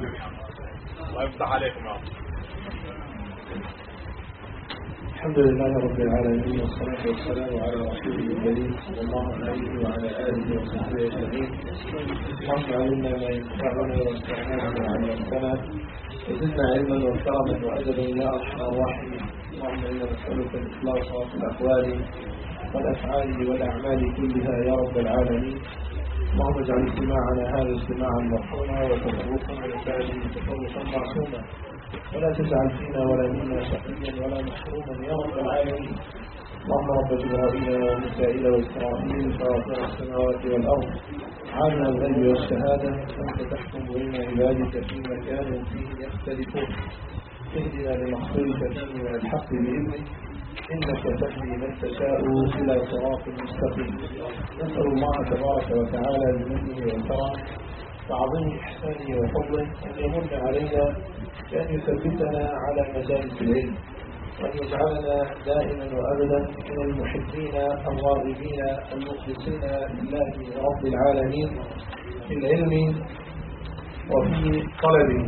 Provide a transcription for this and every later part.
الله يفتح عليكم. الحمد لله رب العالمين، والصلاة والسلام على رسوله الكريم صلى الله عليه وعلى آله وصحبه أجمعين. اللهم علمنا ما ينفعنا وانفعنا بما علمتنا وزدنا علما وكرما وأدبا يا أرحم الراحمين. اللهم إنا نسألك الإخلاص في الأقوال والأفعال والأعمال كلها يا رب العالمين. اللهم اجعل اجتماعنا هذا اجتماعا مرحوما وتفرقنا من بعده تفرقا معصوما، ولا تجعل فينا ولا منا شقيا ولا محروما يا رب العالمين. اللهم رب جبرائيل وميكائيل وإسرافيل فاطر السماوات والأرض عالم الغيب والشهادة، أنت تحكم بين عبادك فيما كانوا فيه يختلفون. اهدنا لما اختلف فيه من الحق بإذنك، إنك تهدي من تشاء إلى صراط مستقيم. نسأل الله تبارك وتعالى بمنه وكرمه وعظيم إحسانه وفضله أن يمن علينا بأن يثبتنا على مجالس العلم، وأن يجعلنا دائما وأبدا من المحبين الراغبين المخلصين لله رب العالمين في العلم وفي طلبه.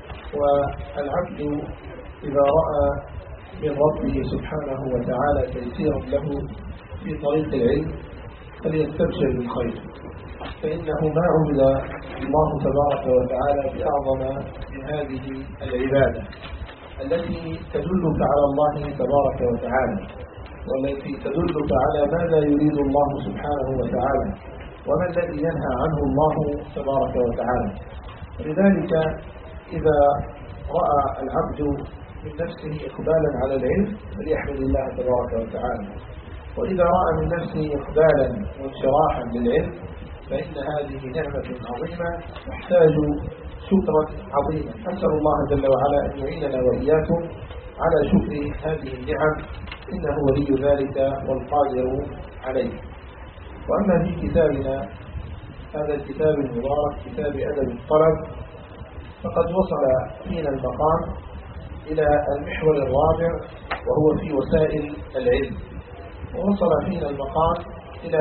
والعبد إذا رأى من ربه سبحانه وتعالى تيسيرا له في طريق العلم فليستبشر بالخير، فإنه ما عبد الله تبارك وتعالى بأعظم من هذه العبادة التي تدلك على الله تبارك وتعالى، والتي تدلك على ماذا يريد الله سبحانه وتعالى وما الذي ينهى عنه الله تبارك وتعالى. لذلك إذا رأى العبد من نفسه إقبالا على العلم فليحمد الله تبارك وتعالى، وإذا رأى من نفسه إقبالا وانشراحا للعلم فإن هذه نعمة عظيمة تحتاج شكرا عظيما. أسأل الله جل وعلا أن يعيننا وإياكم على شكر هذه النعم، إنه ولي ذلك والقادر عليه. وأما في كتابنا هذا الكتاب المبارك كتاب أدب الطلب فقد وصل فينا المقام إلى المحور الرابع وهو في وسائل العلم، ووصل فينا المقام إلى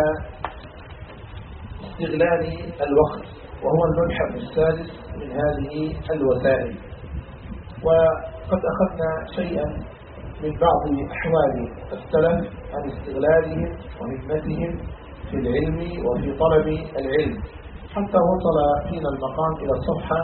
استغلال الوقت وهو المبحث السادس من هذه الوسائل. وقد أخذنا شيئا من بعض أحوال السلف عن استغلالهم وهمتهم في العلم وفي طلب العلم حتى وصل فينا المقام إلى الصفحة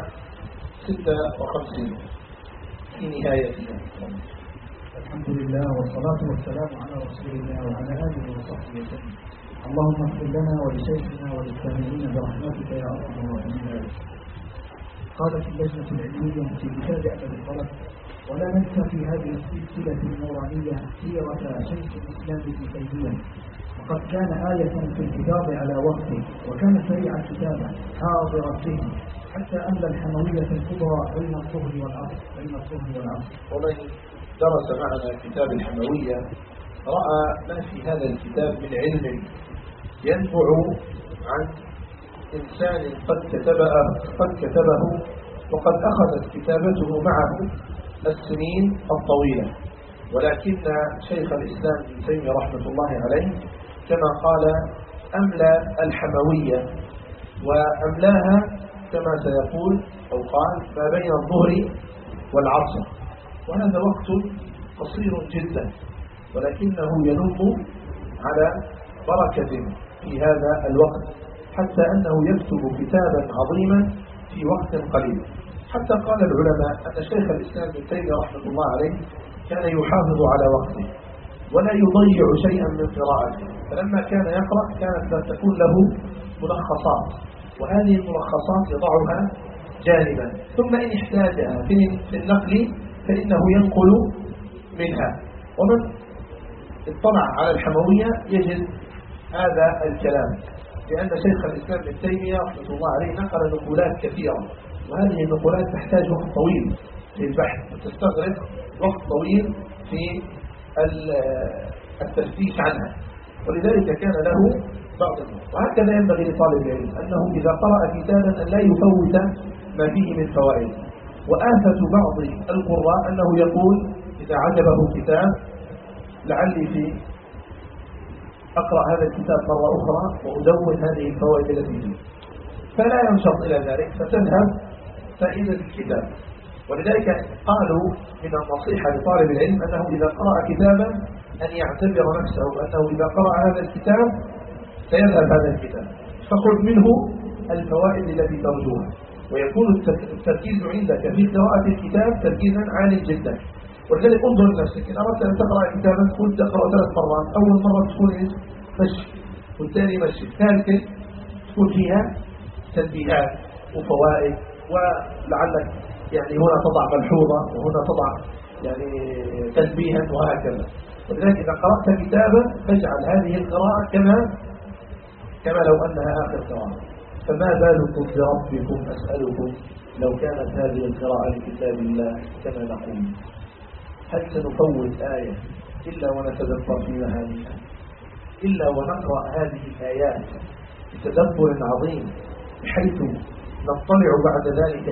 56 في نهايتها. الحمد لله والصلاة والسلام على رسول الله وعلى آله وصحبه وسلم. اللهم اغفر لنا ولشيخنا وللسامعين برحمتك يا أرحم الراحمين. قالت اللجنة العلمية في كتاب أدب الطلب: ولا ننسى في هذه السلسلة النورانية سيرة شيخ الإسلام ابن تيمية، وقد كان آية في الكتاب على وقته، وكان سريع الكتابة حاضر الذهن حتى أملى الحموية الكبرى بين الظهر والعصر. ومن درس معنا كتاب الحموية رأى ما في هذا الكتاب من علم ينبع عن إنسان قد كتبه وقد أخذت كتابته معه السنين الطويلة، ولكن شيخ الإسلام ابن تيمية رحمة الله عليه كما قال أملى الحموية، وأملاها كما سيقول أو قال ما بين الظهر والعصر، وهذا وقت قصير جدا، ولكنه ينم على بركة في هذا الوقت حتى أنه يكتب كتابا عظيما في وقت قليل. حتى قال العلماء أن شيخ الإسلام ابن تيمية رحمة الله عليه كان يحافظ على وقته ولا يضيع شيئا من قراءته، فلما كان يقرأ كانت تكون له ملخصات، وهذه الملخصات يضعها جانبا، ثم إن احتاجها في النقل فإنه ينقل منها. ومن اطلع على الحموية يجد هذا الكلام، لأن شيخ الإسلام ابن تيمية رحمة الله عليه نقل نقولات كثيرة، وهذه النقولات تحتاج وقت طويل في البحث وتستغرق وقت طويل في التفتيش عنها، ولذلك كان له بعض النقط. وهكذا ينبغي لطالب العلم أنه إذا قرأ كتابا أن لا يفوت ما فيه من فوائد. وآفة بعض القراء أنه يقول إذا عجبه كتاب لعلي في أقرأ هذا الكتاب مرة أخرى وأدون هذه الفوائد التي فيه، فلا ينشط إلى ذلك فتذهب فائدة الكتاب. ولذلك قالوا من النصيحة لطالب العلم أنه إذا قرأ كتابا أن يعتبر نفسه أنه إذا قرأ هذا الكتاب سيذهب هذا الكتاب، فخذ منه الفوائد التي ترجوها، ويكون التركيز عندك في قراءة الكتاب تركيزا عالي جدا. ولذلك انظر لنفسك، إن أردت أن تقرأ كتابا تقول تقرأ 3 مرات، أول مرة تكون مشي، والثاني مشي، الثالثة تكون فيها تنبيهات وفوائد، ولعلك يعني هنا تضع ملحوظة وهنا تضع يعني تنبيها وهكذا. ولذلك إذا قرأت كتابا فاجعل هذه القراءة كما لو أنها آخر قراءة. فما بالكم بربكم أسألكم لو كانت هذه القراءة لكتاب الله كما نقول؟ هل سنفوت آية إلا ونتدبر في معانيها، إلا ونقرأ هذه الآيات بتدبر عظيم بحيث نطلع بعد ذلك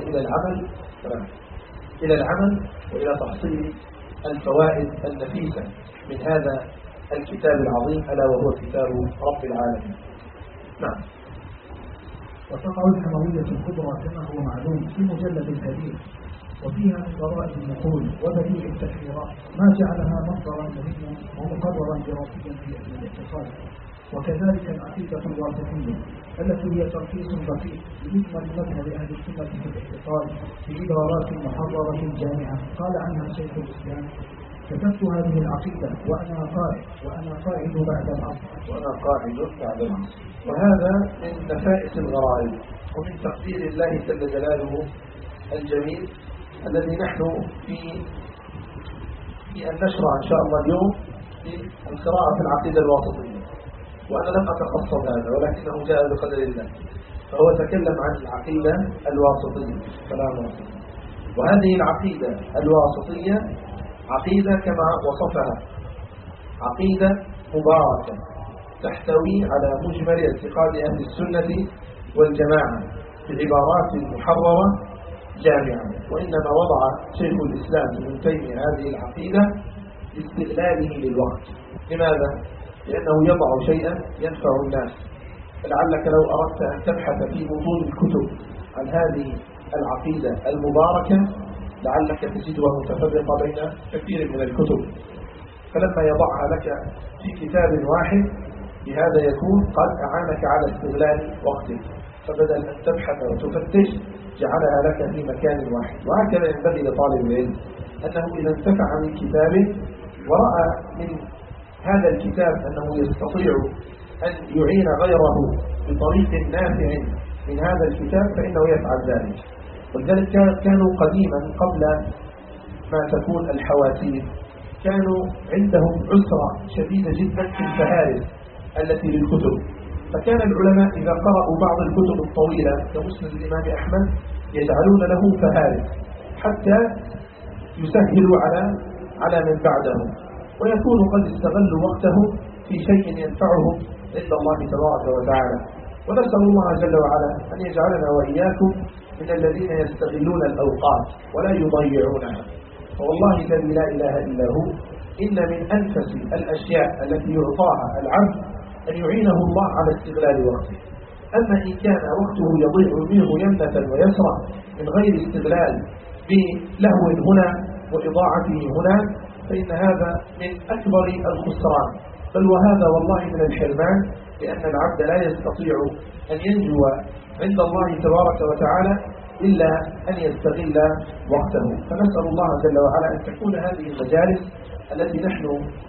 إلى العمل وإلى تحصيل الفوائد النفيسة من هذا الكتاب العظيم ألا وهو كتاب رب العالمين. نعم. وتقع الحموية الكبرى كما هو معلوم في مجلد كبير، وفيها من غرائب النقول وبديع التحريرات ما جعلها مصدرا مهما ومقررا دراسيا في علم الاقتصاد. وكذلك العقيدة الواسطية التي هي تركيز دقيق لمجمل مذهب أهل السنة في الاعتقاد بعبارات محررة جامعة قال عنها شيخ الإسلام: كتبت هذه العقيدة وأنا قاعد بعد العصر. وهذا من نفائس الغرائب ومن تقدير الله جل جلاله الجميل الذي نحن في أن نشرع إن شاء الله اليوم في القراءة في العقيدة الواسطية. وأنا لم أتقصد هذا ولكنه جاء بقدر الله، فهو تكلم عن العقيدة الواسطية كلام الله. وهذه العقيدة الواسطية عقيدة كما وصفها عقيدة مباركة تحتوي على مجمل اعتقاد أهل السنة والجماعة بعبارات محررة جامعة. وإنما وضع شيخ الإسلام ابن تيمية هذه العقيدة لاستغلاله للوقت. لماذا؟ لأنه يضع شيئا ينفع الناس. فلعلك لو أردت أن تبحث في بطون الكتب عن هذه العقيدة المباركة لعلك تجدها متفرقة بين كثير من الكتب، فلما يضعها لك في كتاب واحد بهذا يكون قد أعانك على استغلال وقتك، فبدل أن تبحث وتفتش جعلها لك في مكان واحد. وهكذا ينبغي لطالب العلم أنه إذا انتفع من كتاب ورأى من هذا الكتاب أنه يستطيع أن يعين غيره بطريق نافع من هذا الكتاب فإنه يفعل ذلك. ولذلك كانوا قديما قبل ما تكون الحواسيب كانوا عندهم عسرة شديدة جدا في الفهارس التي للكتب، فكان العلماء إذا قرأوا بعض الكتب الطويلة كمسند الإمام أحمد يجعلون له فهارس حتى يسهلوا على من بعدهم، ويكون قد استغلوا وقتهم في شيء ينفعهم عند الله تبارك وتعالى. ونسأل الله جل وعلا أن يجعلنا وإياكم من الذين يستغلون الأوقات ولا يضيعونها. فوالله الذي لا إله إلا هو إن من أنفس الأشياء التي يعطاها العبد أن يعينه الله على استغلال وقته. أما إن كان وقته يضيع منه يمنة ويسرى من غير استغلال بلهو هنا وإضاعته هنا فإن هذا من أكبر الخسران، بل وهذا والله من الحرمان، لأن العبد لا يستطيع أن ينجو عند الله تبارك وتعالى إلا أن يستغل وقته. فنسأل الله جل وعلا أن تكون هذه المجالس التي نحن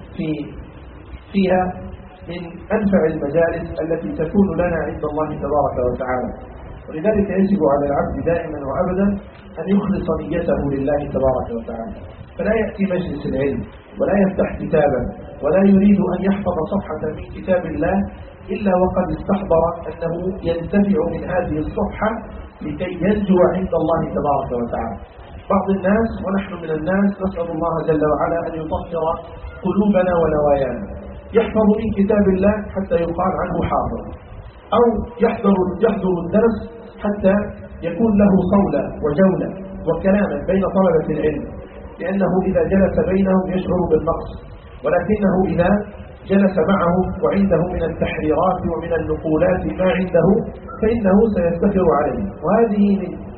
فيها من أنفع المجالس التي تكون لنا عند الله تبارك وتعالى. ولذلك يجب على العبد دائما وأبدا أن يخلص نيته لله تبارك وتعالى، فلا يأتي مجلس العلم ولا يفتح كتابا ولا يريد أن يحفظ صفحة من كتاب الله إلا وقد استحضر أنه ينتفع من هذه الصفحة لكي ينجو عند الله تبارك وتعالى. بعض الناس ونحن من الناس نسأل الله جل وعلا أن يطهر قلوبنا ونوايانا، يحفظ من كتاب الله حتى يقال عنه حافظ، أو يحضر الدرس حتى يكون له صولة وجولة وكلاما بين طلبة العلم، لأنه إذا جلس بينهم يشعر بالنقص، ولكنه إذا جلس معهم وعنده من التحريرات ومن النقولات ما عنده فإنه سيستفر عليه. وهذه من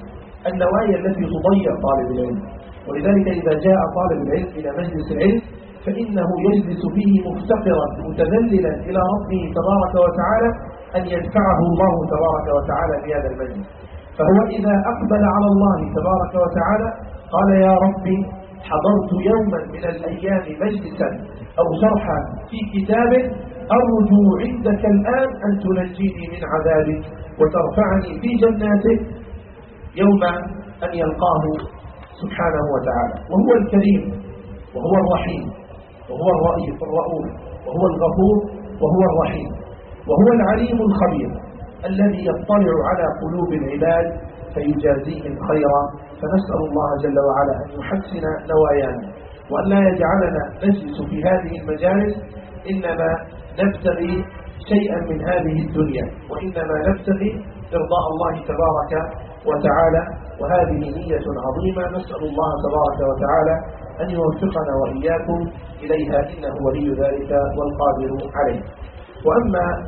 النوايا التي تضيع طالب العلم. ولذلك إذا جاء طالب العلم إلى مجلس العلم فإنه يجلس فيه مفتقرا متذللا إلى ربه تبارك وتعالى أن يدفعه الله تبارك وتعالى في هذا المجلس. فهو إذا أقبل على الله تبارك وتعالى قال يا ربي حضرت يوما من الأيام مجلسا أو شرحا في كتاب أرجو عندك الآن أن تنجيني من عذابك وترفعني في جناتك يوم أن يلقاه سبحانه وتعالى. وهو الكريم وهو الرحيم وهو الرؤوف وهو الغفور وهو الرحيم وهو العليم الخبير الذي يطلع على قلوب العباد فيجازيهم خيرا. فنسأل الله جل وعلا أن يحسن نوايانا وأن لا يجعلنا نجلس في هذه المجالس إنما نبتغي شيئا من هذه الدنيا، وإنما نبتغي إرضاء الله تبارك وتعالى، وهذه نية عظيمة نسأل الله تبارك وتعالى أن يوفقنا وإياكم إليها إنه ولي ذلك والقادر عليه. وأما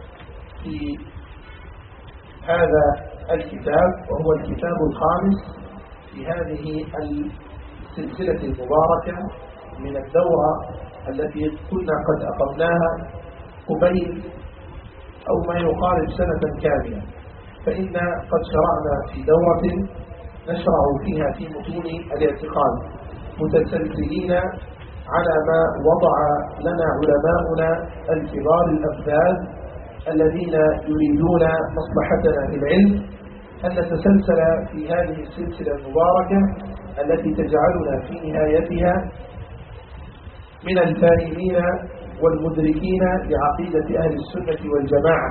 في هذا الكتاب وهو الكتاب الخامس في هذه السلسلة المباركة من الدورة التي كنا قد أقمناها قبيل أو ما يقارب سنة كاملة، فإن قد شرعنا في دورة نشرع فيها في متون الاعتقاد متسلسلين على ما وضع لنا علماؤنا الكبار الأفذاذ الذين يريدون مصلحتنا في العلم أن نتسلسل في هذه السلسلة المباركة التي تجعلنا في نهايتها من الفاهمين والمدركين لعقيدة أهل السنة والجماعة،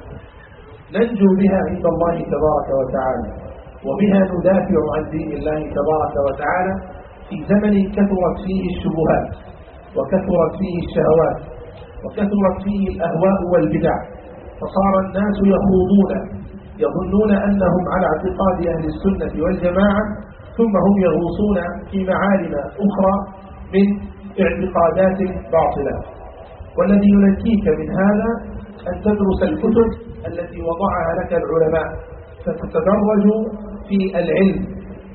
ننجو بها عند الله تبارك وتعالى، وبها ندافع عن دين الله تبارك وتعالى في زمن كثرت فيه الشبهات وكثرت فيه الشهوات وكثرت فيه الأهواء والبدع، فصار الناس يظنون أنهم على اعتقاد أهل السنة والجماعة ثم هم يغوصون في معالم أخرى من اعتقادات باطلة. والذي ينجيك من هذا أن تدرس الكتب التي وضعها لك العلماء، فتتدرج في العلم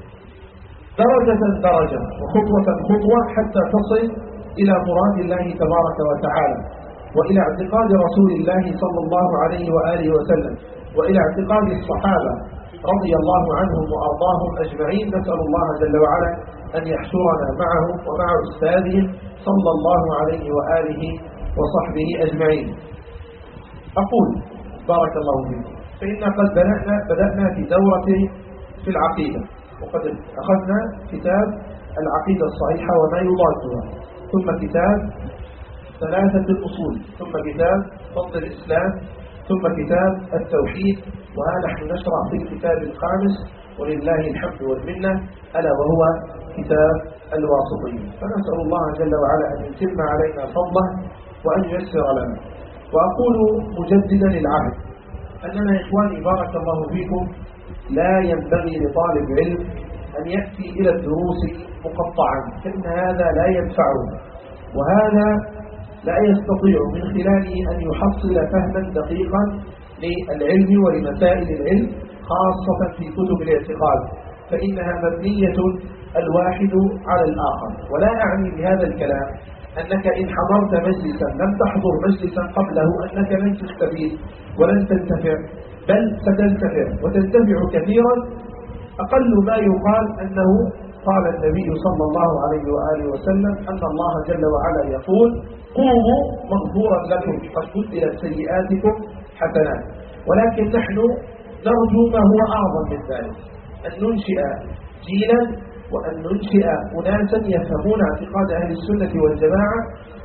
درجة درجة وخطوة خطوة حتى تصل إلى مراد الله تبارك وتعالى وإلى اعتقاد رسول الله صلى الله عليه وآله وسلم وإلى اعتقاد الصحابة رضي الله عنهم وأرضاهم أجمعين. نسأل الله جل وعلا أن يحشرنا معهم ومع أستاذهم صلى الله عليه وآله وصحبه أجمعين. أقول بارك الله فيكم، فإن قد بدأنا في دورة في العقيدة، وقد أخذنا كتاب العقيدة الصحيحة وما يضادها، ثم كتاب ثلاثة الأصول، ثم كتاب فضل الإسلام، ثم كتاب التوحيد، ونحن نشرع في الكتاب الخامس ولله الحمد والمنة ألا وهو كتاب الواسطية. فنسأل الله جل وعلا أن يتم علينا فضله وأن ييسر لنا. وأقول مجددا العهد أننا إخواني بارك الله فيكم لا ينبغي لطالب علم أن يأتي إلى الدروس مقطعا، فإن هذا لا ينفعه، وهذا لا يستطيع من خلاله أن يحصل فهما دقيقا للعلم ولمسائل العلم خاصة في كتب الاعتقاد، فإنها مبنية الواحد على الآخر. ولا أعني بهذا الكلام أنك إن حضرت مجلسا لم تحضر مجلسا قبله أنك لن تستفيد ولن تنتفع، بل ستنتفع وتنتفع كثيرا. أقل ما يقال أنه قال النبي صلى الله عليه وآله وسلم أن الله جل وعلا يقول قوموا مغفورا لكم قد بدلت سيئاتكم حسنات. ولكن نحن نرجو ما هو أعظم من ذلك، أن ننشئ جيلا وأن ننشئ أناسا يفهمون اعتقاد أهل السنة والجماعة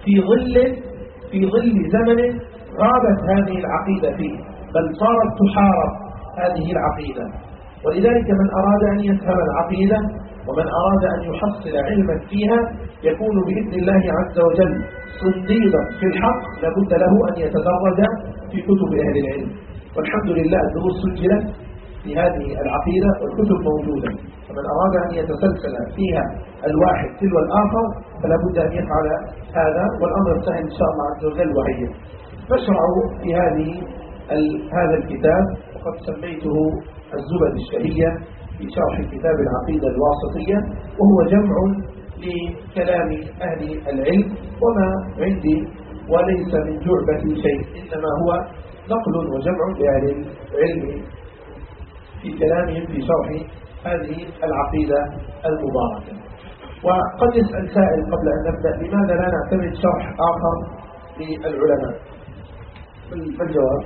في ظل زمن غابت هذه العقيدة فيه، بل صارت تحارب هذه العقيدة. ولذلك من أراد أن يفهم العقيدة ومن أراد أن يحصل علما فيها يكون بإذن الله عز وجل صنديدا في الحق، لابد له أن يتدرج في كتب أهل العلم. والحمد لله الدروس سجلت في هذه العقيدة والكتب موجودة، فمن أراد أن يتسلسل فيها الواحد تلو الآخر فلا بد أن يفعل هذا، والأمر سهل إن شاء الله عز وجل وهي. نشرع في هذا الكتاب وقد سميته الزبد الشهية في شرح كتاب العقيدة الواسطية، وهو جمع لكلام أهل العلم، وما عندي وليس من جعبة شيء، إنما هو نقل وجمع لأهل العلم في كلامهم في شرح هذه العقيدة المباركة. وقد يسأل سائل قبل أن نبدأ: لماذا لا نعتمد شرح آخر للعلماء؟ ما الجواب؟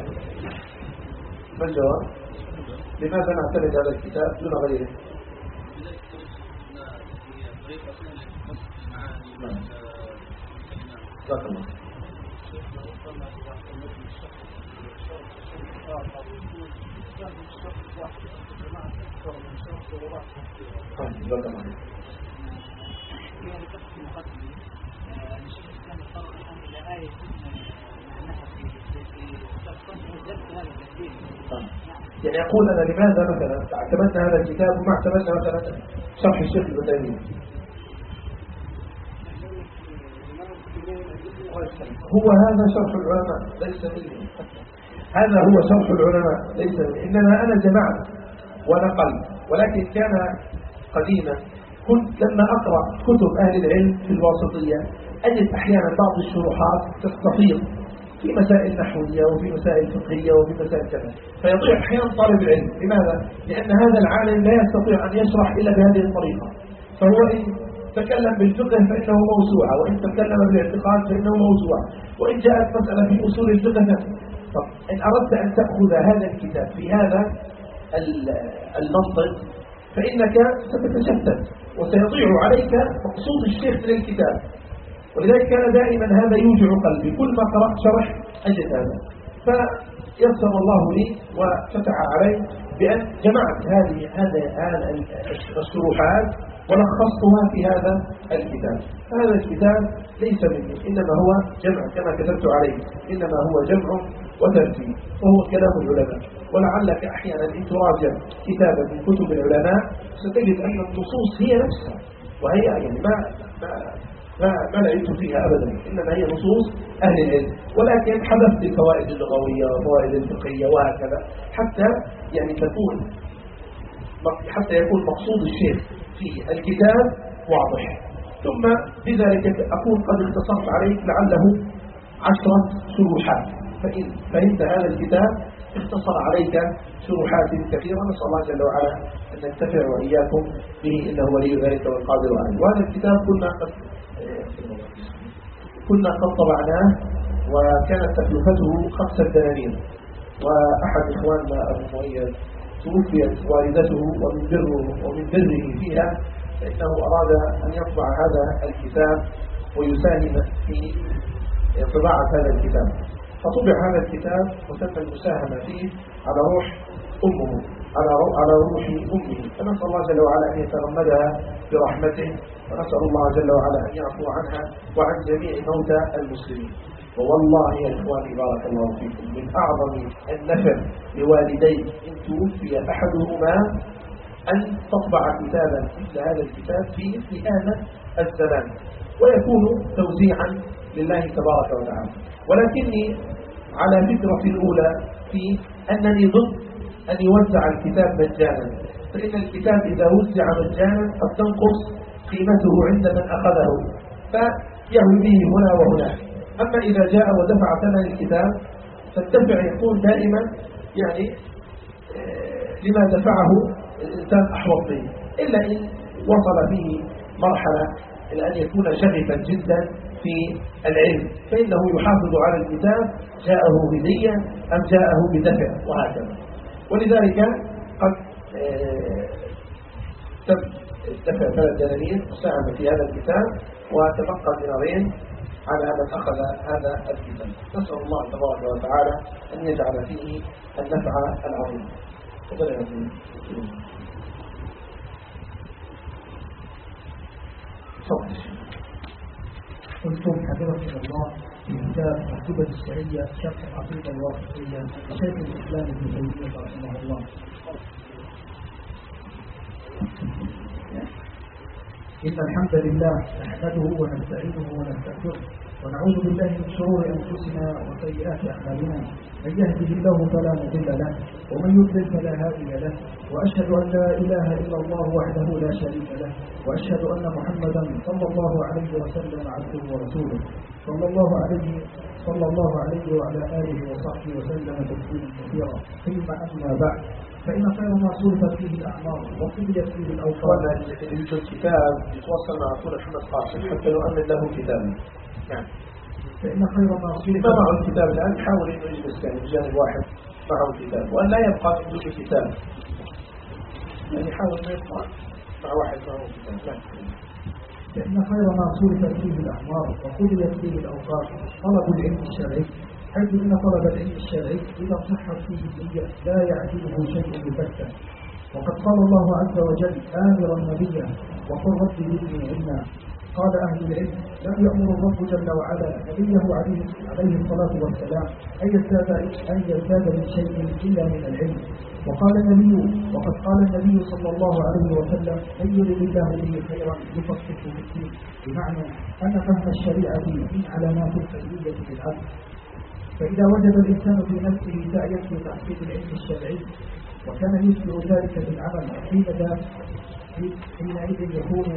لماذا نعتمد هذا الكتاب دون غيره؟ جزاك الله. جزاك الله. يعني يقول أنا لماذا مثلا اعتمدنا هذا الكتاب وما اعتمدنا مثلا شرح الشيخ ابن تيمية؟ هو هذا شرح العلماء ليس مني، هذا هو شرح العلماء ليس مني، إنما أنا جمعت ونقلت. ولكن كان قديما كنت لما أقرأ كتب أهل العلم في الواسطية أجد أحيانا بعض الشروحات تستفيض في مسائل نحوية وفي مسائل فقهية وفي مسائل كذا، فيضيع أحيانا طالب العلم. لماذا؟ لأن هذا العالم لا يستطيع أن يشرح إلا بهذه الطريقة، فهو إن تكلم بالفقه فإنه موسوعة، وإن تكلم بالاعتقاد فإنه موسوعة، وإن جاءت مسألة في أصول الفقه. طب إن أردت أن تأخذ هذا الكتاب في هذا المنطق فإنك ستتشتت وسيضيع عليك مقصود الشيخ من الكتاب. ولذلك كان دائما هذا يوجع قلبي، كل ما قرأت شرح أجد هذا، فيسر الله لي وفتح علي بأن جمعت هذه الشروحات ولخصتها في هذا الكتاب. هذا الكتاب ليس مني، إنما هو جمع كما كتبت عليه، إنما هو جمع وترتيب، وهو كلام العلماء. ولعلك أحيانا إن تراجع كتابا من كتب العلماء ستجد أن النصوص هي نفسها، وهي يعني ما لعبت فيها أبدا، إنما هي نصوص أهل العلم، ولكن حذفت الفوائد اللغوية والفوائد الفقهية وهكذا حتى يكون مقصود الشيخ في الكتاب واضح. ثم بذلك أكون قد اختصرت عليك لعله 10 شروحات، فإن فهمت هذا الكتاب اختصر عليك شروحات كثيرة. نسأل الله جل وعلا أن ننتفع وإياكم به، إنه ولي ذلك والقادر عليه. وهذا الكتاب كنا قد طبعناه، وكانت تكلفته 5 دنانير، وأحد إخواننا أبو مؤيد توفيت والدته ومن بره فيها، فإنه أراد أن يطبع هذا الكتاب ويساهم في طباعة هذا الكتاب، فطبع هذا الكتاب وتم المساهمة فيه على روح أمه، على روح أمه. فنسأل الله جل وعلا أن يتغمدها برحمته، ونسأل الله جل وعلا أن يعفو عنها وعن جميع موتى المسلمين. ووالله يا إخواني بارك الله فيكم، من أعظم النفع لوالدين إن توفي أحدهما أن تطبع كتابا مثل هذا الكتاب في مثل هذا الزمان، ويكون توزيعا لله تبارك وتعالى. ولكني على فكرة الأولى في أنني ضد أن يوزع الكتاب مجانا، فإن الكتاب إذا وزع مجانا قد تنقص قيمته عند من أخذه فيهوي به هنا وهناك. أما إذا جاء ودفع ثمن الكتاب فالدفع يكون دائما لما دفعه الإنسان أحوط به، إلا إن وصل فيه مرحلة إلى أن يكون شغفا جدا في العلم، فإنه يحافظ على الكتاب جاءه هدية أم جاءه بدفع وهكذا. ولذلك قد دفع 3 دنانير مساهمة في هذا الكتاب، وتبقى دينارين على من أخذ هذا الكتاب. نسأل الله تبارك وتعالى أن يجعل فيه النفع العظيم. تفضل يا أخي. قلتم حفظكم الله في كتاب مكتوبة السعية شرح العقيدة الواسطية شيخ الإسلام ابن تيمية رحمه الله. إن الحمد لله نحمده ونستعينه ونستغفره ونعوذ بالله من شرور أنفسنا وسيئات أعمالنا، من يهده الله فلا مضل له ومن يضلل فلا هادي له، وأشهد أن لا إله إلا الله وحده لا شريك له، وأشهد أن محمدا صلى الله عليه وسلم عبده ورسوله صلى الله عليه وعلى آله وصحبه وسلم تسليما كثيرا. ثم أما بعد، فإن خير ما صرفت فيه الأعمار وقضيت فيه الأوقات. الكتاب يتوصل مع أخونا محمد قاسم حتى لو أمن له كتابا. نعم. فإن خير ما صرفت معه الكتاب الآن حاول إنه يجلس يعني بجانب واحد معه الكتاب، وأن لا يبقى من دون كتاب، يعني حاول ما يبقى مع واحد معه الكتاب. نعم. فإن خير ما صرفت فيه الأعمار وقضيت فيه الأوقات طلب العلم الشرعي، حيث إن طلب العلم الشرعي إذا صحت فيه النية لا يعجبه شيء البتة. وقد قال الله عز وجل آمرا نبيا وقل رب زدني علما. قال أهل العلم لم يأمر الرب جل وعلا نبيه عليه الصلاة والسلام أن يزداد من شيء إلا من العلم. وقد قال النبي صلى الله عليه وسلم من يرد الله به خيرا يفقهه في الدين، بمعنى أن فهم الشريعة من علامات الفضيلة بالعبد. فإذا وجد الإنسان في نفسه سعيا في تحقيق العلم الشرعي وكان يتبع ذلك بالعمل، حينئذ يكون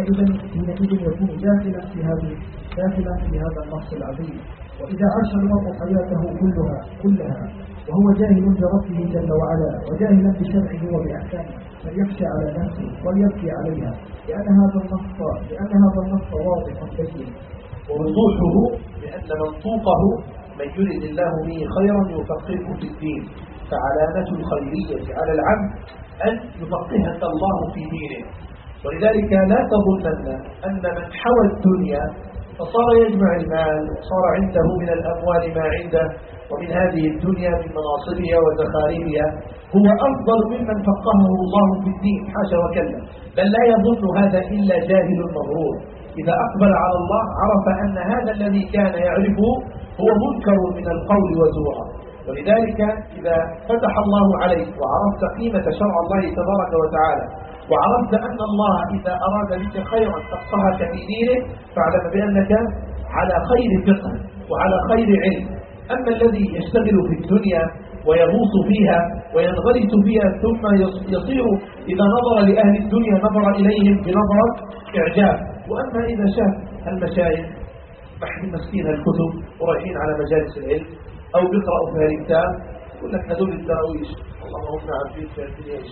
داخلا في هذا النص العظيم. وإذا عاش المرء حياته كلها وهو جاهل بربه جل وعلا وجاهلا بشرعه وبأحكامه، فليخشى على نفسه وليبكي عليها، لأن هذا النص واضح بين، ووضوحه لأن منطوقه من يرد الله به خيرا يفقهه في الدين. فعلامة الخيرية على العبد أن يفقهك الله في دينه. ولذلك لا تظنن أن من حوى الدنيا فصار يجمع المال وصار عنده من الأموال ما عنده ومن هذه الدنيا من مناصبها وزخارفها هو أفضل ممن فقهه الله في الدين، حاشا وكلا. بل لا يظن هذا إلا جاهل مغرور. إذا أقبل على الله عرف أن هذا الذي كان يعرفه هو منكر من القول وزورا. ولذلك إذا فتح الله عليك وعرفت قيمة شرع الله تبارك وتعالى وعرفت أن الله إذا أراد بك خيرا فقهك في دينه، فاعلم بأنك على خير فقه وعلى خير علم. أما الذي يشتغل في الدنيا ويغوص فيها وينغرس فيها ثم يصير إذا نظر لأهل الدنيا نظر إليهم بنظرة إعجاب. وأما إذا شاف المشايخ محن مسكين الكتب ورايحين على مجالس العلم أو بيقرأوا في الكتاب يقول لك هذول الدراويش اللهم هم عارفين في الدنيا.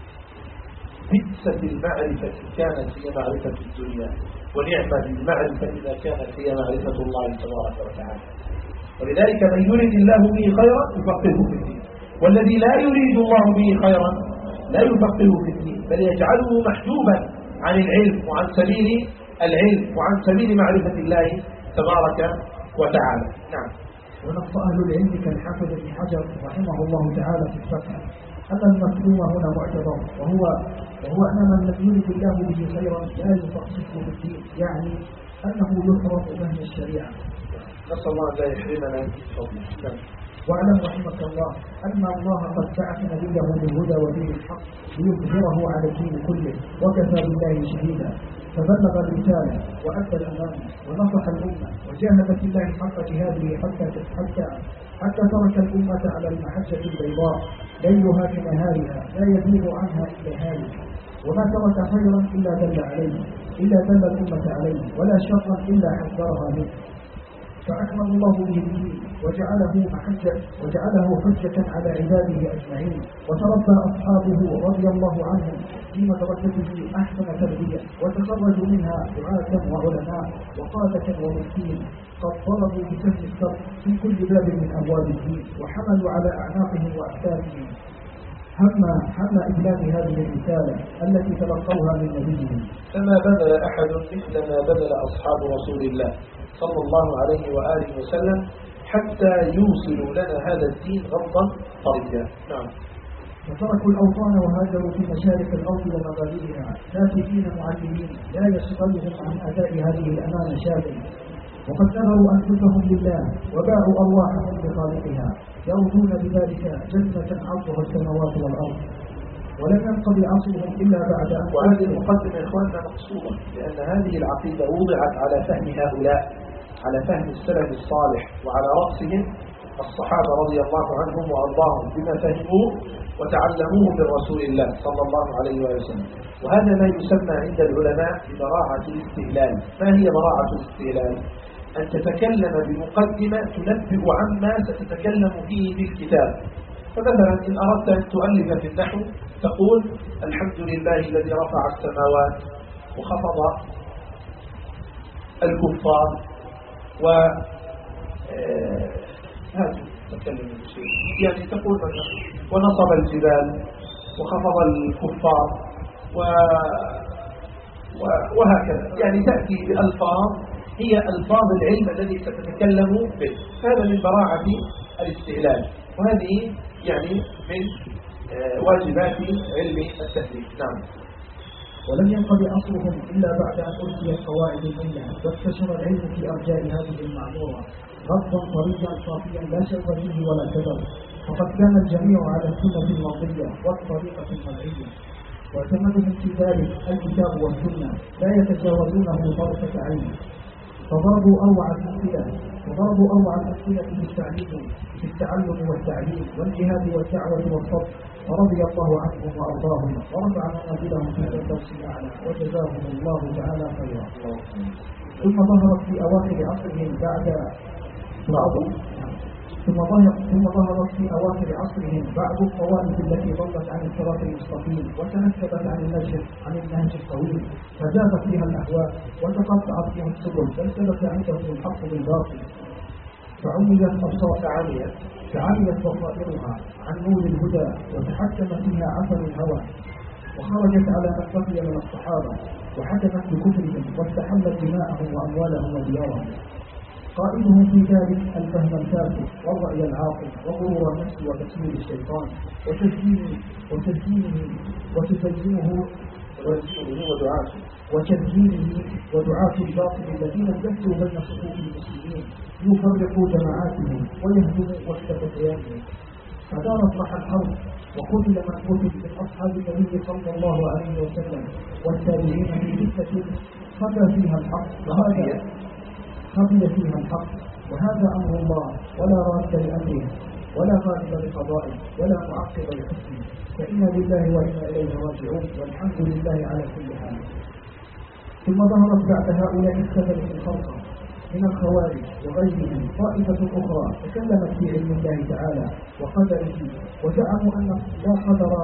بئست المعرفة كانت هي معرفة الدنيا، ونعمة المعرفة إذا كانت هي معرفة الله تبارك وتعالى. ولذلك من يريد الله به خيرا يفقهه في الدين، والذي لا يريد الله به خيرا لا يفقهه في الدين، بل يجعله محجوبا عن العلم وعن سبيل العلم وعن سبيل معرفة الله تبارك وتعالى. نعم. ونص أهل العلم كالحافظ بن حجر رحمه الله تعالى في الفتح أن المطلوب هنا معتبر، وهو أن من لم يرد الله به خيرا لا يفقهه في الدين، يعني أنه يحرم فهم الشريعة. نسأل الله أن لا يحرمنا فضله. واعلم رحمك الله أن الله قد بعث نبيه بالهدى ودين الحق ليظهره على الدين كله، وكفى بالله شهيدا. فبلغ الرسالة وأدى الأمانة ونصح الأمة وجاهد في الله حق جهاده حتى ترك الأمة على المحجة البيضاء ليلها كنهارها لا يزيغ عنها إلا هالك، وما ترك خيرا إلا دل الأمة عليه، ولا شرا إلا حذرها منه. فأكرم الله به الدين وجعله حجة على عباده أجمعين، وتربى أصحابه رضي الله عنهم في مدرسته أحسن تربية، وتخرجوا منها دعاة وعلماء وقادة ومفتين قد طلبوا بسهم السر في كل باب من أبواب الدين، وحملوا على أعناقهم وأكتافهم هم إبلاغ هذه الرسالة التي تلقوها من نبيهم. فما بذل أحد مثل ما بذل أصحاب رسول الله صلى الله عليه وآله وسلم حتى يوصلوا لنا هذا الدين غضا طريا. نعم. فتركوا الأوطان وهاجروا في مشارق الأرض ومغاربها كافرين معلمين لا يشغلهم عن أداء هذه الأمانة شاغل، وقد نذروا أنفسهم لله وباعوا أرواحهم بخالقها، يرجون بذلك جنة عرضها السماوات والأرض، ولم ينقضي عصرهم إلا بعد أن. وهذه المقدمة يا إخواننا مقصودة، لأن هذه العقيدة وضعت على فهم هؤلاء على فهم السلف الصالح وعلى رأسهم الصحابة رضي الله عنهم وأرضاهم بما فهموه وتعلموه من رسول الله صلى الله عليه وسلم. وهذا ما يسمى عند العلماء ببراعة الاستهلال. ما هي براعة الاستهلال؟ أن تتكلم بمقدمة تنبئ عما ستتكلم فيه بالكتاب. فمثلا إن أردت أن تؤلف في النحو تقول الحمد لله الذي رفع السماوات وخفض الكفار هذا تتكلم بشيء، يعني تقول مثلا ونصب الجبال وخفض الكفار وهكذا، يعني تأتي بألفاظ هي ألفاظ العلم الذي ستتكلم به. هذا من براعة الاستهلال، وهذه يعني من واجبات علم التهذيب. نعم. ولم ينقض عصرهم إلا بعد أن ألقيت قواعد الملة وانتشر العلم في أرجاء هذه المعمورة غضا طريقا صافيا لا شر فيه ولا كبر، فقد كان الجميع على السنة المرضية والطريقة المرعية، واعتمدوا في ذلك الكتاب والسنة لا يتجاوزونه طرفة عين. فضربوا أروع الأمثلة في التعلم والتعليم والجهاد والدعوة والصبر، فرضي الله عنهم وأرضاهم ورفع منازلهم في الفردوس الأعلى وجزاهم الله تعالى خيرا. ثم ظهرت في أواخر عصرهم بعض الطوائف التي ضلت عن الصراط المستقيم وتنكبت عن النهج الطويل، فزادت فيها الأهواء وتقطعت فيها السبل، فالتبس عندهم الحق بالباطل، فعميت بصائرها عن نور الهدى، وتحكم فيها عسل الهوى، وخرجت على من بقي من الصحابة وحكمت بكفرهم واستحلت دماءهم وأموالهم وديارهم. قائدهم في ذلك الفهم الفاسد والرأي العاقل وغرور النفس وتسويل الشيطان وتزيينه ودعاة الباطل الذين دسوا بين صفوف المسلمين يفرقوا جماعاتهم ويهدموا وحدة كيانهم. فدارت رحى الحرب وقتل من قتل من أصحاب النبي صلى الله عليه وسلم والتابعين في فتنة خفي فيها الحق، وهذا أمر الله ولا راد لأمره ولا غالب لقضائه ولا معقب لحكمه، فإنا لله وإنا إليه راجعون، والحمد لله على كل حال. ثم ظهرت بعد هؤلاء السبب الخلق من الخوارج وغيرهم طائفة أخرى تكلمت في علم الله تعالى وقدره، وزعموا أن لا قدر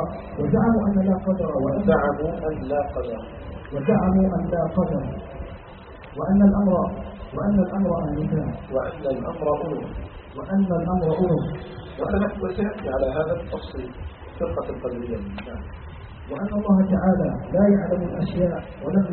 وأن الأمر أنفان وأن الأمر أنف وسيأتي على هذا التفصيل فرقة القدرية. وأن الله تعالى لا يعلم الأشياء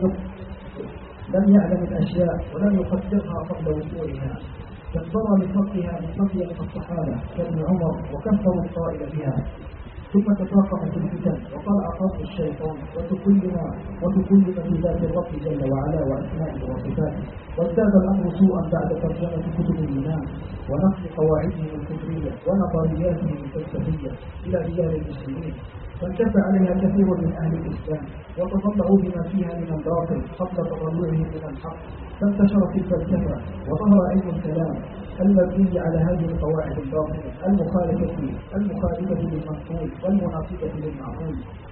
ولم يقدرها قبل وقوعها، فانظر لفضلها من بقي من الصحابة كابن عمر وكفروا القائل بها. ثم تفاقمت الفتن وطلع قرن الشيطان وتكلم في ذات الرب جل وعلا وأسمائه وصفاته، وازداد الأمر سوءا بعد ترجمة كتب الإيمان ونقل قواعدهم الكفرية ونظرياتهم الفلسفية إلى رجال المسلمين، فانتفع عليها كثير من أهل الإسلام وتطلعوا بما فيها من الباطل قبل تطلعهم من الحق، فانتشرت الفلسفة وظهر علم الكلام المبني على هذه القواعد الباطلة المخالفة للمنقول والمناقضة للمعقول،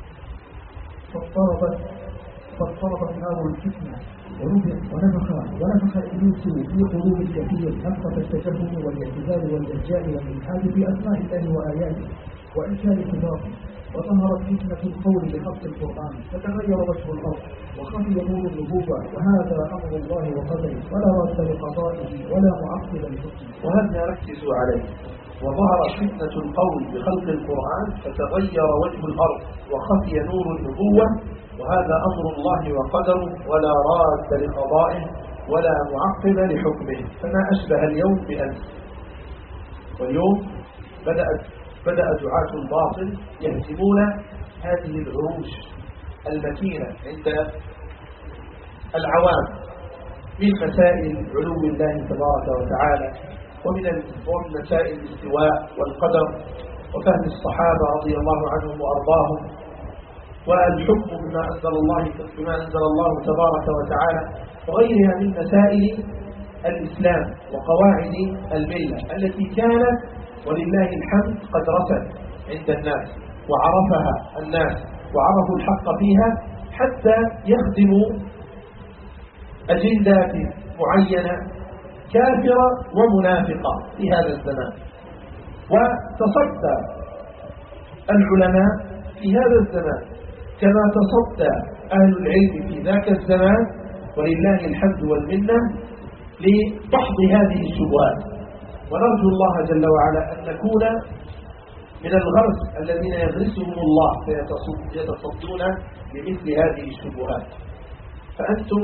فاضطربت نار الفتنة ونفخ إبليس في قلوب الكثير نفخة التجهم والاعتزال والإرجاء والإلحاد في أسماء الله وآياته وإنكار صفاته، وظهرت فتنة القول بخلق القرآن، فتغير وجه الأرض وخفي نور النبوة، وهذا أمر الله وقدره ولا راد لقضائه ولا معقب لحكمه. وهذا ركزوا عليه، وظهرت فتنة القول بخلق القرآن فتغير وجه الأرض وخفي نور النبوة، وهذا أمر الله وقدره ولا راد لقضائه ولا معقب لحكمه. فما أشبه اليوم بأمس، واليوم بدأ دعاة الباطل يهزمون هذه العروش المتينة عند العوام من مسائل علو الله تبارك وتعالى، ومن مسائل الاستواء والقدر وفهم الصحابة رضي الله عنهم وأرضاهم، والحكم بما أنزل الله تبارك وتعالى، وغيرها من مسائل الإسلام وقواعد الملة التي كانت ولله الحمد قد رست عند الناس وعرفها الناس وعرفوا الحق فيها حتى يخدموا أجندات معينة كافرة ومنافقة في هذا الزمان. وتصدى العلماء في هذا الزمان كما تصدى أهل العلم في ذاك الزمان ولله الحمد والمنة لبحض هذه الشبهات. ونرجو الله جل وعلا أن نكون من الغرس الذين يغرسهم الله فيتصدون لمثل هذه الشبهات. فأنتم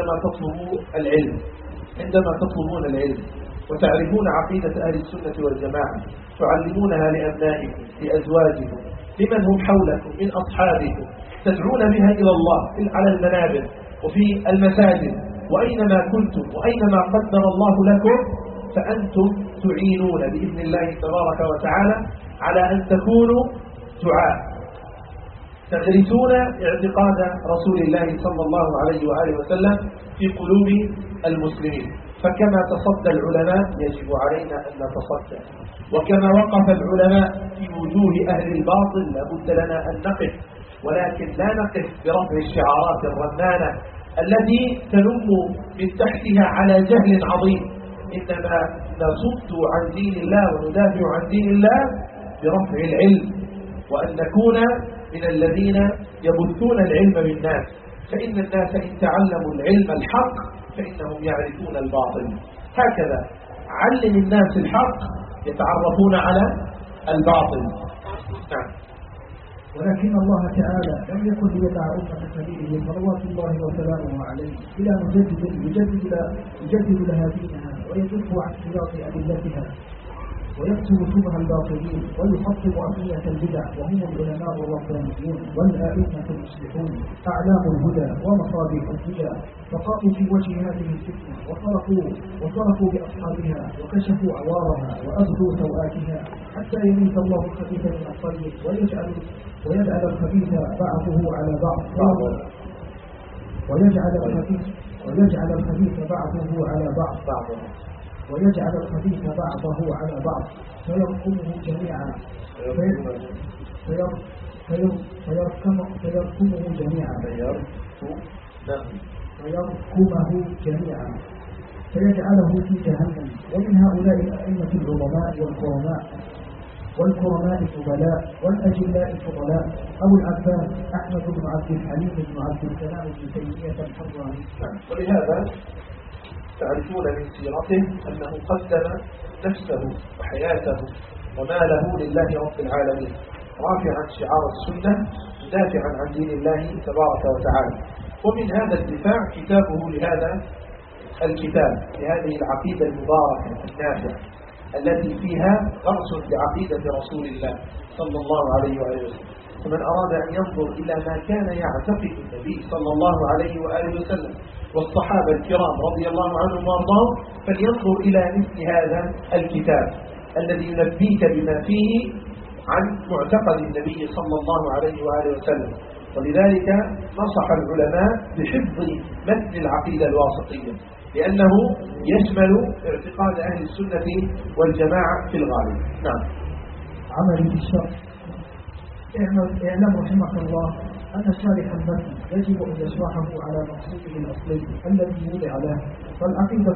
عندما تطلبون العلم وتعرفون عقيدة أهل السنة والجماعة تعلمونها لأبنائكم لأزواجكم لمن هم حولكم من أصحابكم تدعون بها إلى الله على المنابر وفي المساجد وأينما كنتم وأينما قدر الله لكم فأنتم تعينون بإذن الله تبارك وتعالى على أن تكونوا دعاء تغرسون اعتقاد رسول الله صلى الله عليه وآله وسلم في قلوب المسلمين. فكما تصدى العلماء يجب علينا أن نتصدى، وكما وقف العلماء في وجوه أهل الباطل لابد لنا أن نقف، ولكن لا نقف برفع الشعارات الرنانة التي تنم من تحتها على جهل عظيم، إنما نصد عن دين الله وندافع عن دين الله برفع العلم، وأن نكون من الذين يبثون العلم بالناس، فإن الناس إن تعلموا العلم الحق فإنهم يعرفون الباطل. هكذا علم الناس الحق يتعرفون على الباطل. نعم. ولكن الله تعالى لم يكن ليدع أمة سبيله صلوات الله وسلامه عليه إلى مجدد يجدد لها دينها ويدف عن صراط أدلتها ويكتب شبه الباطلين ويحطم أصلية البدع، وهم العلماء الربانيون والآئمة المصلحون أعلام الهدى ومصابيح الهدى، فقاموا في وجه هذه الفتنة وصرفوا بأصحابها وكشفوا عوارها وأبدوا سوآتها حتى يميت الله الخبيث من الطيب ويجعل الخبيث بعضه على بعض ويجعل الخبيث بعضه على بعض فيركمه جميعا فيجعله في جهنم. ومن هؤلاء الأئمة العظماء والكرماء الفضلاء والأجلاء الفضلاء أبو العباس أحمد بن عبد الحليم بن عبد السلام بن تيمية الحراني. ولهذا تعرفون من سيرته أنه قدم نفسه وحياته وماله لله رب العالمين، رافعا شعار السنة مدافعا عن دين الله تبارك وتعالى. ومن هذا الدفاع كتابه لهذا الكتاب لهذه العقيدة المباركة النافعة التي فيها غرس بعقيدة رسول الله صلى الله عليه وآله وسلم. فمن أراد أن ينظر إلى ما كان يعتقد النبي صلى الله عليه وآله وسلم والصحابة الكرام رضي الله عنهم وارضاهم فلينظر إلى مثل هذا الكتاب الذي ينبيك بما فيه عن معتقد النبي صلى الله عليه وآله وسلم. ولذلك نصح العلماء بحفظ متن العقيدة الواسطية لأنه يشمل اعتقاد أهل السنة والجماعة في الغالب. نعم. عمل بالشرع. اعلم رحمك الله أن شارح المتن يجب أن يشرحه على مقصوده الأصلي الذي وضع له، فالعقيدة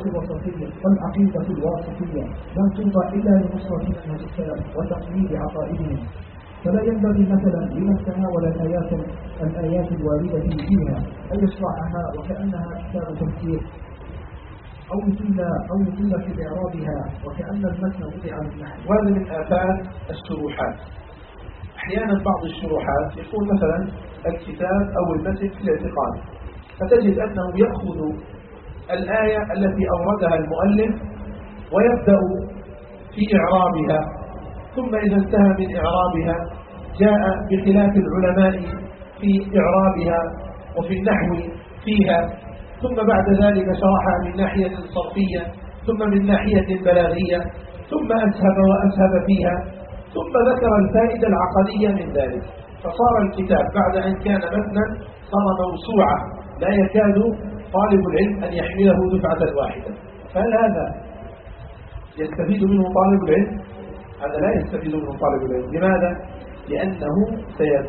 الواسطية لم توضع إلا لنصرة منهج السلف وتقليد عقائدهم، فلا ينبغي مثلا لمن تناول الآيات الواردة فيها أن يشرحها وكأنها كتاب تفسير أو يطيل في إعرابها وكأن المتن وضع للنحو. وهذا من آفات الشروحات. أحيانا بعض الشروحات يكون مثلا الكتاب أو المتن في الاعتقاد، فتجد أنه يأخذ الآية التي أوردها المؤلف ويبدأ في إعرابها، ثم إذا انتهى من إعرابها جاء بخلاف العلماء في إعرابها وفي النحو فيها، ثم بعد ذلك شرحها من ناحية صرفية ثم من ناحية بلاغية، ثم أسهب فيها، ثم ذكر الفائدة العقدية من ذلك، فصار الكتاب بعد أن كان متنا صار موسوعة لا يكاد طالب العلم أن يحمله دفعة واحدة. فهل هذا يستفيد منه طالب العلم؟ هذا لا يستفيد منه طالب العلم. لماذا؟ لأنه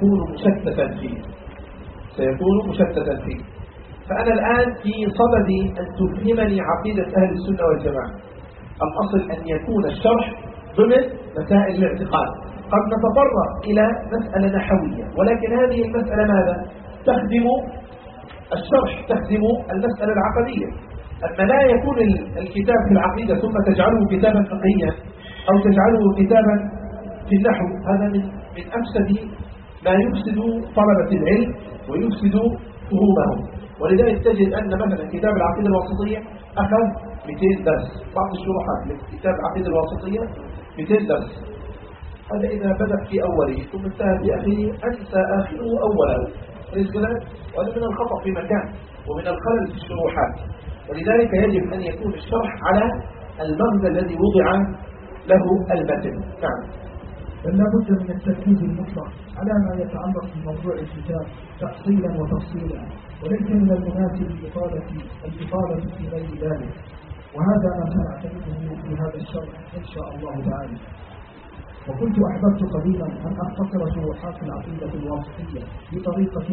سيكون مشتتا فيه. فأنا الآن في صدد أن تفهمني عقيدة أهل السنة والجماعة. الأصل أن يكون الشرح ضمن مسائل الاعتقاد. قد نتطرق إلى مسألة نحوية، ولكن هذه المسألة ماذا؟ تخدم الشرح، تخدم المسألة العقدية. أما لا يكون الكتاب في العقيدة ثم تجعله كتابا فقهيا أو تجعله كتابا في النحو، هذا من أفسد ما يفسد طلبة العلم ويفسد فهومهم. ولذلك تجد أن مثلا كتاب العقيدة الواسطية أخذ 200 درس، بعض الشروحات لكتاب العقيدة الواسطية 200 درس. هذا إذا بدأ في أوله ثم انتهى بآخره أنسى آخره أوله، وهذا من الخطأ في مكان ومن الخلل في الشروحات. ولذلك يجب أن يكون الشرح على المغزى الذي وضع له المتن. نعم. بل لابد من التركيز المطلق على ما يتعلق بموضوع الكتاب تفصيلا وتفصيلا، وليس من المناسب الإطالة في غير ذلك، وهذا ما سنعتمده في هذا الشرح إن شاء الله تعالى. وكنت أحببت قديما أن أختصر شروحات العقيدة الواسطية بطريقة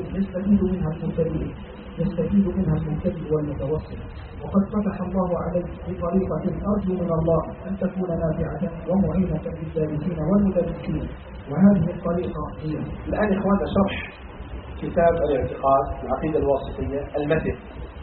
يستفيد منها المبتدئ والمتوسط، وقد فتح الله عليه بطريقة أرجو من الله أن تكون نافعة ومعينة للدارسين والمدرسين، وهذه الطريقة هي الآن إخواننا شرح كتاب الاعتقاد العقيدة الواسطية المتن.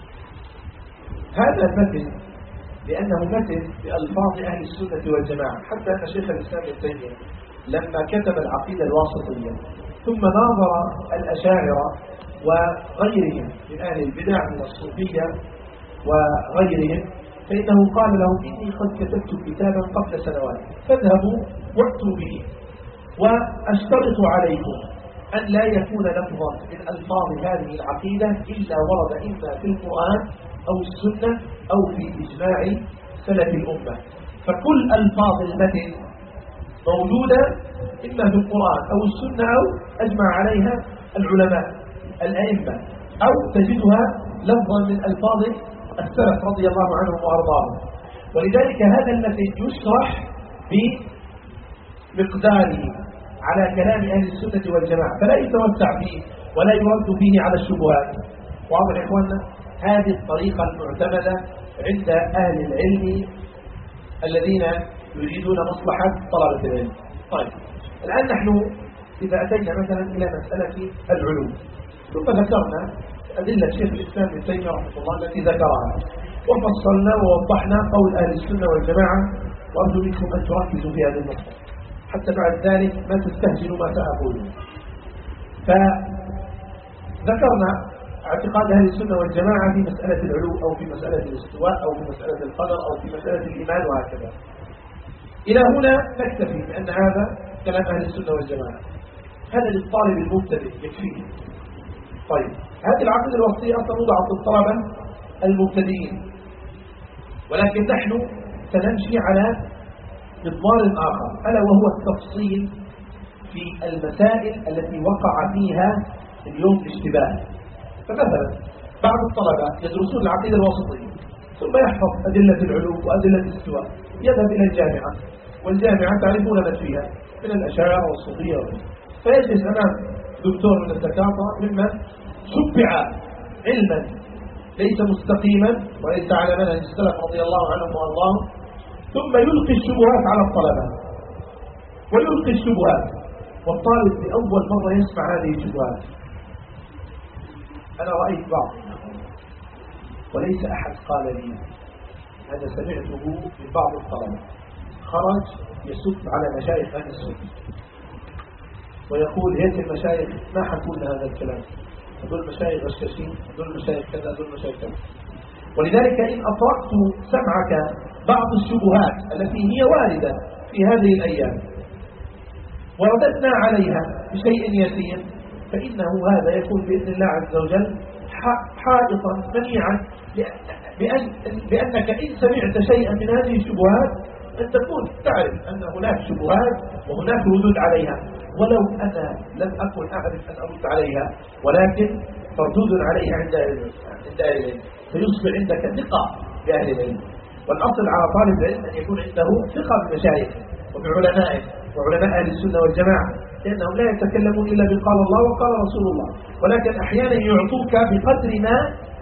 هذا المتن لأنه متن بألفاظ أهل السنة والجماعة، حتى أن شيخ الإسلام ابن تيمية لما كتب العقيدة الواسطية ثم ناظر الأشاعرة وغيرهم من أهل البدع من الصوفية وغيرهم، فإنه قال لهم إني قد كتبت كتابا قبل سنوات فاذهبوا واتوا به، وأشترط عليكم أن لا يكون لفظا من ألفاظ هذه العقيدة إلا ورد إما في القرآن أو السنة أو في إجماع سلف الأمة. فكل ألفاظ المتن موجودة إما في القرآن أو السنة أو أجمع عليها العلماء الأئمة، أو تجدها لفظا من ألفاظ السلف رضي الله عنهم وأرضاهم. ولذلك هذا المتن يشرح بمقداره على كلام أهل السنة والجماعة، فلا يتوسع فيه ولا يرد فيه على الشبهات. واضح إخواننا؟ هذه الطريقة المعتمدة عند أهل العلم الذين يريدون مصلحة طلبة العلم. طيب، الآن نحن إذا أتينا مثلا إلى مسألة العلوم، ثم ذكرنا أدلة شيخ الإسلام ابن تيمية رحمه الله التي ذكرها، وفصلنا ووضحنا قول أهل السنة والجماعة، وأرجو منكم أن تركزوا في هذه النقطة حتى بعد ذلك ما تستهجنوا ما سأقوله. فذكرنا اعتقاد أهل السنة والجماعة في مسألة العلو أو في مسألة الاستواء أو في مسألة القدر أو في مسألة الإيمان وهكذا. إلى هنا نكتفي بأن هذا كلام أهل السنة والجماعة، هذا للطالب المبتدئ يكفيه. طيب، هذه العقيدة الواسطية أصلا وضعت للطلبة المبتدئين، ولكن نحن سنمشي على مضمار آخر، ألا وهو التفصيل في المسائل التي وقع فيها اليوم الاشتباه. فمثلا بعض الطلبة يدرسون العقيدة الواسطية ثم يحفظ أدلة العلو وأدلة الاستواء، يذهب إلى الجامعة، والجامعة تعرفون من فيها من الأشاعرة والصوفية، فيجلس أمام دكتور من الدكاترة ممن شبع علما ليس مستقيما وليس على منهج السلف رضي الله عنهم وارضاهم، ثم يلقي الشبهات على الطلبة ويلقي الشبهات، والطالب لأول مرة يسمع هذه الشبهات. أنا رأيت بعض وليس أحد قال لي، هذا سمعته من بعض الطلبة، خرج يسب على مشايخ أهل السنة ويقول هيك المشايخ ما حكوا لنا هذا الكلام، هذول مشايخ غشاشين، هذول مشايخ كذا، هذول مشايخ كذا. ولذلك إن أطرقت سمعك بعض الشبهات التي هي واردة في هذه الأيام ورددنا عليها بشيء يسير، فإنه هذا يكون بإذن الله عز وجل حائطا منيعا، بأنك إن سمعت شيئا من هذه الشبهات أن تكون تعرف أن هناك شبهات وهناك ردود عليها، ولو أنا لم أكن أعرف أن أرد عليها، ولكن مردود عليها عند أهل العلم، فيصبح عندك ثقة بأهل العلم. والأصل على طالب العلم أن يكون عنده ثقة بمشايخه وبعلمائه وعلماء أهل السنة والجماعة، لأنهم لا يتكلمون إلا بقال الله وقال رسول الله، ولكن أحيانا يعطوك بقدر ما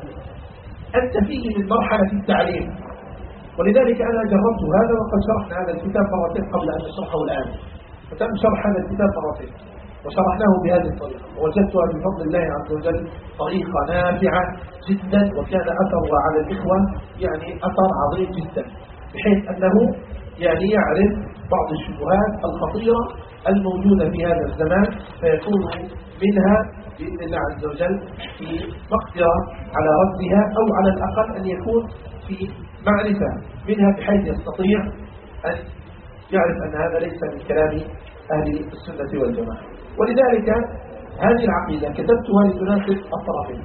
أنت فيه من مرحلة التعليم. ولذلك أنا جربت هذا، وقد شرحنا هذا الكتاب مرتين قبل أن نشرحه الآن، فتم شرح هذا الكتاب مرتين وشرحناه بهذه الطريقة، ووجدتها بفضل الله عز وجل طريقة نافعة جدا، وكان أثرها على الإخوة يعني أثر عظيم جدا، بحيث أنه يعني يعرف بعض الشبهات الخطيرة الموجودة في هذا الزمان، فيكون منها بإذن الله عز وجل في مقدرة على ردها، أو على الأقل أن يكون في معرفة منها بحيث يستطيع أن يعرف أن هذا ليس من كلام أهل السنة والجماعة. ولذلك هذه العقيدة كتبتها لتناسب الطرفين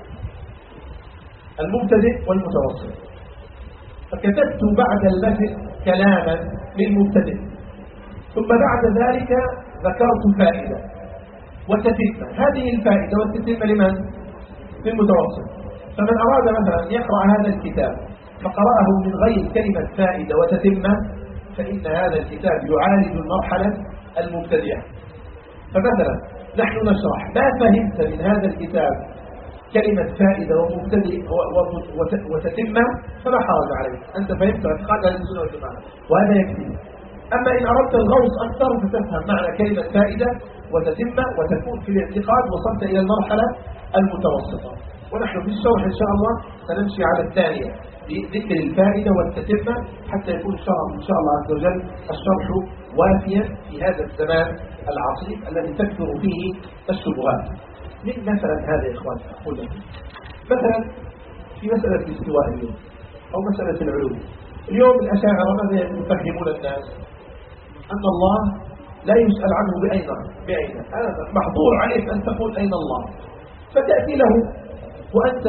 المبتدئ والمتوسط، فكتبت بعد المتن كلاما للمبتدئ، ثم بعد ذلك ذكرت فائدة وتتمة. هذه الفائدة والتتمة لمن؟ للمتوسط. فمن أراد مثلا يقرأ هذا الكتاب فقرأه من غير كلمة فائدة وتتمة، فإن هذا الكتاب يعالج المرحلة المبتدئة. فمثلا نحن نشرح ما فهمت من هذا الكتاب كلمة فائدة ومبتدئ وتتمة فلا حرج عليك، أنت فهمت اعتقاد أهل السنة والجماعة وهذا يكفي. أما إن أردت الغوص أكثر فتفهم معنى كلمة فائدة وتتمة وتكون في الاعتقاد وصلت إلى المرحلة المتوسطة. ونحن في الشرح إن شاء الله سنمشي على الثانية بذكر الفائدة والتتمة حتى يكون إن شاء الله عز وجل الشرح وافيا في هذا الزمان العصيب الذي تكثر فيه الشبهات. من مثلا هذا يا إخوان أقول لكم مثلا في مسألة الاستواء اليوم أو مسألة العلوم. اليوم الأشاعرة ماذا يفهمون الناس؟ أن الله لا يسأل عنه بأين هذا محظور عليك أن تقول أين الله، فتأتي له وأنت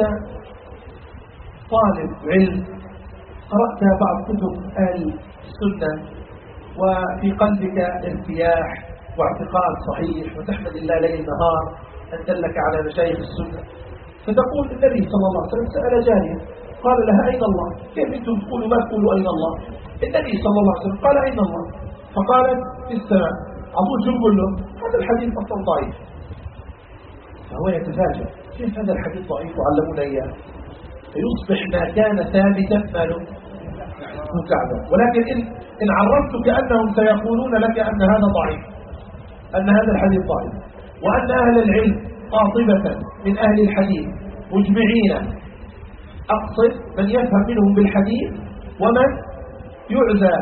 طالب علم قرأت بعض كتب أهل السنة وفي قلبك ارتياح واعتقاد صحيح وتحمد الله ليل نهار أن دلك على مشايخ السنة، فتقول النبي صلى الله عليه وسلم سأل جارية قال لها أين الله؟ كيف أنتم تقولوا ما تقولوا أين الله؟ النبي صلى الله عليه وسلم قال أين الله؟ فقالت في السماء. أقول شو نقول له؟ هذا الحديث أصلا ضعيف. فهو يتفاجأ كيف هذا الحديث ضعيف وعلمونا إياه؟ فيصبح ما كان ثابتا ماله مكعبا. ولكن إن عرفت كأنهم سيقولون لك أن هذا ضعيف، أن هذا الحديث ضعيف، وأن أهل العلم قاطبة من أهل الحديث مجمعين، أقصد من يفهم منهم بالحديث ومن يعزى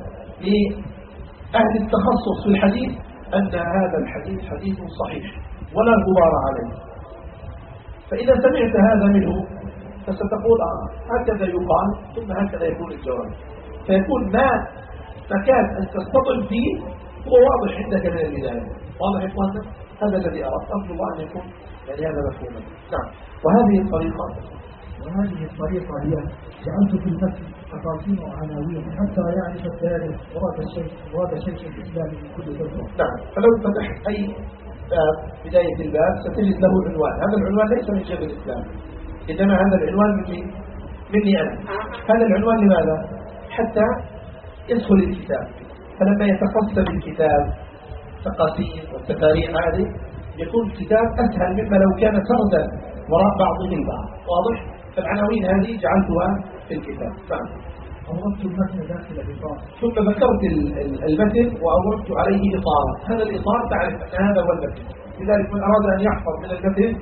لأهل التخصص في الحديث أن هذا الحديث حديث صحيح ولا غبار عليه. فإذا سمعت هذا منه فستقول هكذا يقال ثم هكذا يكون الجواب، فيكون ما تكاد أن تستطل فيه هو واضح عندك من البداية. واضح يا إخواننا؟ هذا الذي أردت، أرجو الله أن يكون يعني هذا مفهوما. نعم. وهذه الطريقة هي جعلت في المتن تفاصيل وعناوين حتى يعرف الدارس مراد شيخ الإسلام من كل فترة. نعم. فلو فتحت أي بداية الباب ستجد له عنوان. هذا العنوان ليس من شيخ الإسلام، إنما هذا العنوان مني أنا. هذا العنوان لماذا؟ حتى يدخل الكتاب، فلما يتقسم الكتاب تقاسيم والتفاريق هذه يكون الكتاب أسهل مما لو كان سردا وراء بعضه البعض. واضح؟ فالعناوين هذه جعلتها في الكتاب. نعم. أوردت المتن داخل الإطار، ثم ذكرت المتن وأوردت عليه إطارا. هذا الإطار تعرف أن هذا هو المتن، لذلك من أراد أن يحفظ من المتن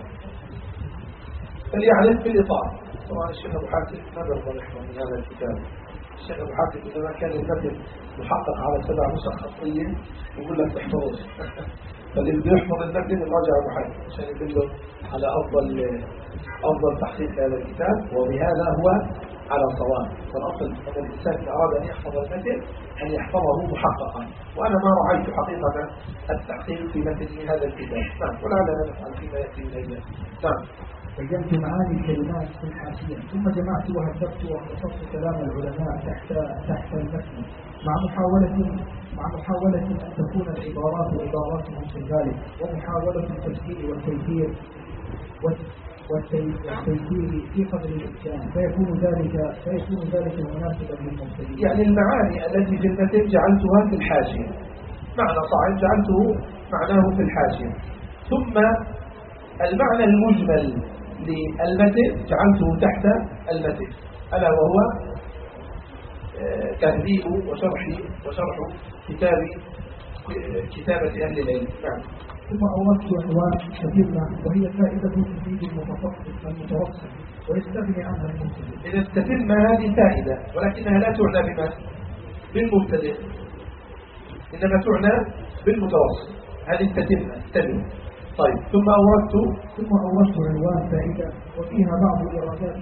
فليعرف بالإطار. طبعا الشيخ أبو حاتم ما بيرضى يحفظ من هذا الكتاب. الشيخ أبو حاتم إذا ما كان المتن محقق على 7 نسخ خطية يقول لك تحفظه. فاللي بده يحفظ المتن يراجع أبو حاتم عشان يدله على أفضل تحقيق هذا الكتاب، وبهذا هو على صواب. فالأصل أن الإنسان إذا أراد أن يحفظ المتن أن يحفظه محققا، وأنا ما رأيت حقيقة التحقيق في متن هذا الكتاب. نعم. ولعلنا نفعل فيما يأتي من أيام. نعم. بينت معاني الكلمات في الحاشية ثم جمعت وهذبت واختصرت كلام العلماء تحت المتن مع محاولة أن تكون العبارات عباراتهم في ذلك، ومحاولة التفسير والتيسير والتيسير في قدر الإمكان، فيكون ذلك مناسبا للمبتدئين. يعني المعاني التي في المتن جعلتها في الحاشية، معنى صاعد جعلته معناه في الحاشية، ثم المعنى المجمل للمتن جعلته تحت المتن، ألا وهو تهذيب وشرح كتابة أهل العلم. نعم. ثم أوردت عنوان كثيرة وهي فائدة تفيد المتوسط ويستغني عنها المبتدئ. إذا تتم هذه فائدة، ولكنها لا تعنى بمن؟ بالمبتدئ، إنما تعنى بالمتوسط. هذه تتم. طيب، ثم أوردت عنوان فائدة وفيها بعض إرادات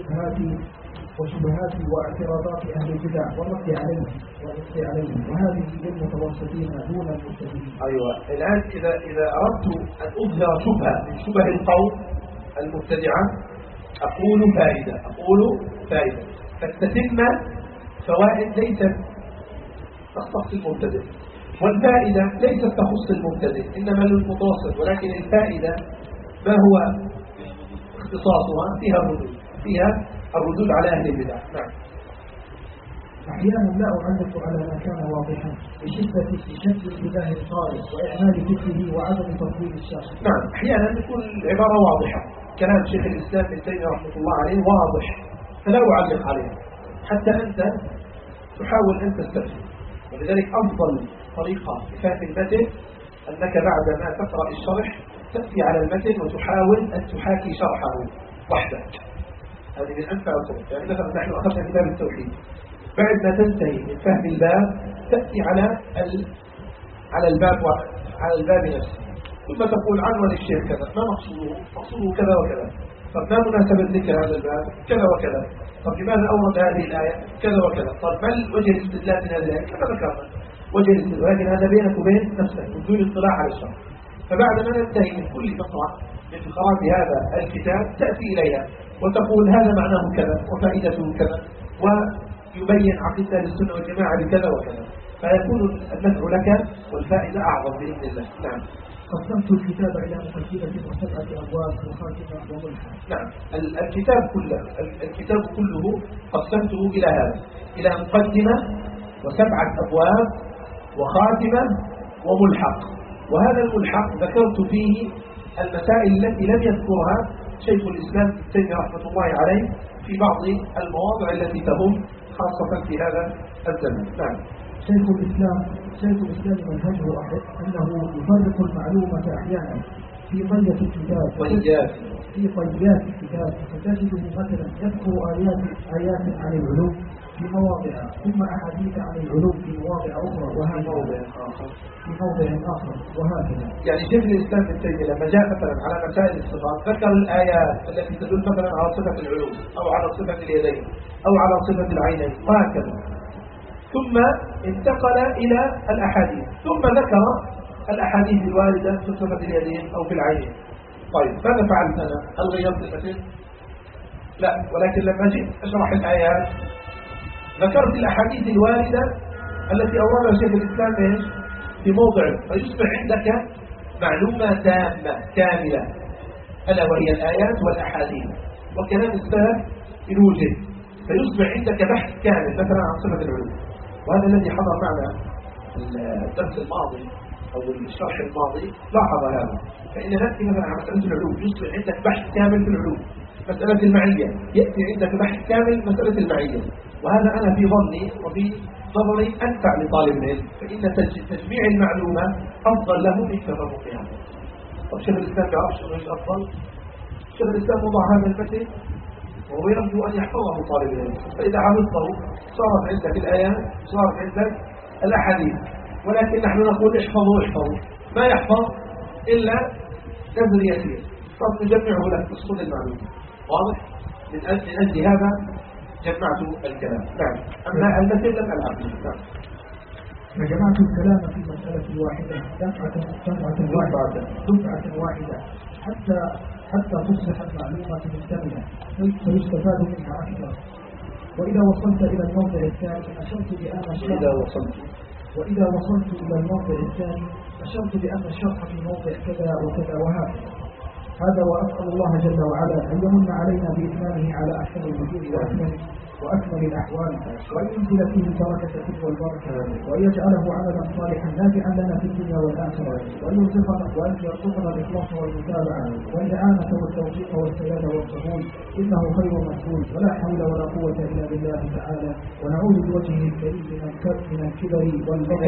وشبهات واعتراضات أهل البدع والرد عليهم وهذه للمتوسطين دون المبتدئين. أيوة، الآن إذا أردت أن أظهر شبهة من شبه القوم المبتدعة أقول فائدة، فالتتم فوائد ليست تخص المبتدئ، والفائدة ليست تخص المبتدئ إنما للمتوسط، ولكن الفائدة ما هو اختصاصها؟ فيها الردود على أهل البدع. نعم. أحيانا لا أعلق على ما كان واضحا لشدة انتباه القارئ وإعمال فكره وعدم تطويل الشخص. نعم، أحيانا تكون العبارة واضحة، كلام شيخ الإسلام ابن تيمية رحمه الله عليه واضح، فلا أعلق عليه حتى أنت تحاول أن تستفهم. ولذلك أفضل طريقة لفهم المتن أنك بعد ما تقرأ الشرح تأتي على المتن وتحاول أن تحاكي شرحه وحدك. هذه من أنفع الطرق. يعني مثلا نحن أخذنا كتاب التوحيد، بعد ما تنتهي من فهم الباب تأتي على الباب نفسه، ثم تقول عنوان الشيخ كذا، ما مقصوده كذا وكذا، طب ما مناسبة ذكر هذا الباب كذا وكذا، طب لماذا أورد هذه الآية كذا وكذا، طب ما وجه الاستدلال من هذه الآية كما ذكرنا وجه الاستدلال، ولكن هذا بينك وبين نفسك بدون اطلاع على الشرح. فبعد ما ننتهي من كل فقرة من فقرات هذا الكتاب تأتي إليها وتقول هذا معناه كذا وفائدته كذا، ويبين عقيدة السنة والجماعة بكذا وكذا، فيكون النفع لك والفائدة أعظم بإذن الله. نعم. قسمت الكتاب إلى مقدمة وسبعة أبواب وخاتمة وملحة. نعم، الكتاب كله قسمته إلى هذا، إلى مقدمة وسبعة أبواب وخاتمة وملحق. وهذا الملحق ذكرت فيه المسائل التي لم يذكرها شيخ الإسلام ابن تيمية رحمة الله عليه في بعض المواضع التي تهم خاصة في هذا الزمن. نعم. شيخ الإسلام منهجه أنه يفرق المعلومة أحيانا في طيات الكتاب فتجده مثلا يذكر آيات عن العلوم في مواضع، ثم أحاديث عن العلوم في مواضع أخرى، وهكذا في موضع آخر وهكذا. يعني شيخ الإسلام ابن تيمية لما جاء مثلا على مسائل الصفات ذكر الآيات التي تدل مثلا على صفة العلوم أو على صفة اليدين أو على صفة العينين وهكذا، ثم انتقل إلى الأحاديث، ثم ذكر الأحاديث الواردة في صفة اليدين أو في العينين. طيب، ماذا فعلت أنا؟ هل غيرت المثل؟ لا، ولكن لما جئت أشرح الآيات ذكرت الأحاديث الواردة التي أوردها شيخ الإسلام في موضع، فيصبح عندك معلومة تامة كاملة، ألا وهي الآيات والأحاديث وكلام السلف إن وجد، فيصبح عندك بحث كامل مثلا عن صفة العلوم. وهذا الذي حضر معنا الدرس الماضي أو الشرح الماضي لاحظ هذا، فإن نأتي مثلا عن مسألة العلوم يصبح عندك بحث كامل في العلوم. مسألة المعية يأتي عندك بحث كامل مسألة المعية، وهذا أنا في ظني وفي نظري أنفع لطالب العلم، فإن تجميع المعلومة أفضل له من تفرقها. طب شيخ الإسلام يعرف شنو الأفضل؟ شيخ الإسلام وضع هذا المثل وهو يرجو أن يحفظه طالب العلم، فإذا حفظته صارت عندك الآيات صارت عندك الأحاديث، ولكن نحن نقول احفظوا ما يحفظ إلا نزل يسير، طب نجمعه لك تصل المعلومة. واضح؟ من أجل هذا جمعت الكلام. نعم. أما المثل لم ألعب. نعم. فجمعت الكلام في مسألة واحدة دفعة واحدة حتى تصبح المعلومة مكتملة فيستفاد منها أكثر. وإذا وصلت إلى الموضع الثاني أشرت بأن الشرح في موضع كذا وكذا وهكذا. هذا وأسأل الله جل وعلا أن يمن علينا بإتمامه على أحسن الوجوه وأكمل الأحوال، وأن ينزل فيه بركة الحب والبركة، وأن يجعله عملا صالحا نافعا لنا في الدنيا والآخرة، وأن يرزقنا الإخلاص والمتابعة والإعانة والتوفيق والسداد والقبول، إنه خير مسؤول، ولا حول ولا قوة إلا بالله تعالى. ونعوذ بوجهه الكريم من الكبر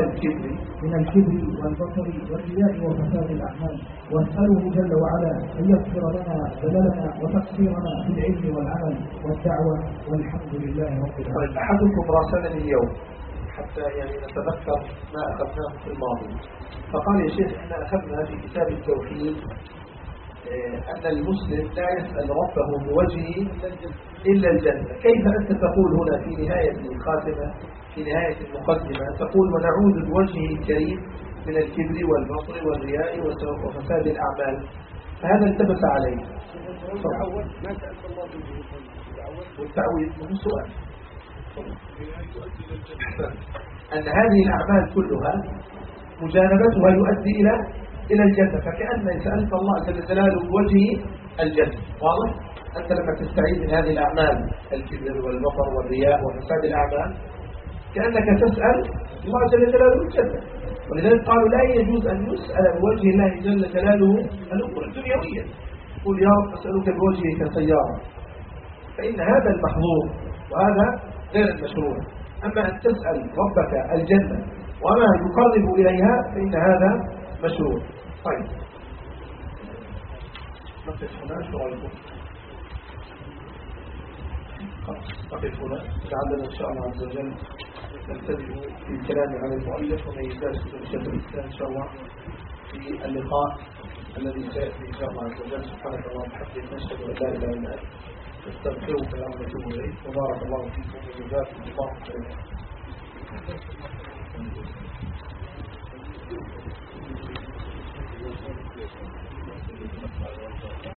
والبطر والرياء وفساد الأعمال، واسأله جل وعلا أن يغفر لنا زللنا وتقصيرنا في العلم والعمل والدعوة، والحمد لله رب العالمين. طيب، أحدكم راسلني اليوم حتى نتذكر ما أخذناه في الماضي، فقال يا شيخ إحنا أخذنا في كتاب التوحيد أن المسلم لا يسأل ربه بوجهه إلا الجنة. كيف أنت تقول هنا في نهاية الخاتمة في نهاية المقدمة تقول ونعوذ بوجهه الكريم من الكبر والبطر والرياء وفساد الأعمال؟ فهذا التبس عليه. والتعويذ من سؤال أن هذه الأعمال كلها مجانبتها يؤدي إلى الجنة، فكأن سألت الله جل جلاله بوجهه الجنة. واضح؟ أنت لما تستعيذ من هذه الأعمال الكبر والبطر والرياء وفساد الأعمال كأنك تسأل الله جل جلاله الجنة. ولذلك قالوا لا يجوز أن يسأل بوجه الله جل جلاله الأمور الدنيوية. قل يا رب أسألك بوجهك سيارة، فإن هذا المحظور وهذا غير المشروع. أما أن تسأل ربك الجنة وما يقرب إليها فإن هذا مشروع. طيب، نقف هنا. شو رأيكم؟ نقف هنا لعلنا إن شاء الله عز وجل نبتدئ في الكلام عن المؤلف وميزات كتب شيخ الإسلام إن شاء الله في اللقاء الذي سيأتي إن شاء الله عز وجل. سبحانك اللهم وبحمدك، نشهد أن لا إله إلا أنت، نستغفرك ونتوب إليك، وبارك الله فيكم وجزاكم الله خيرا.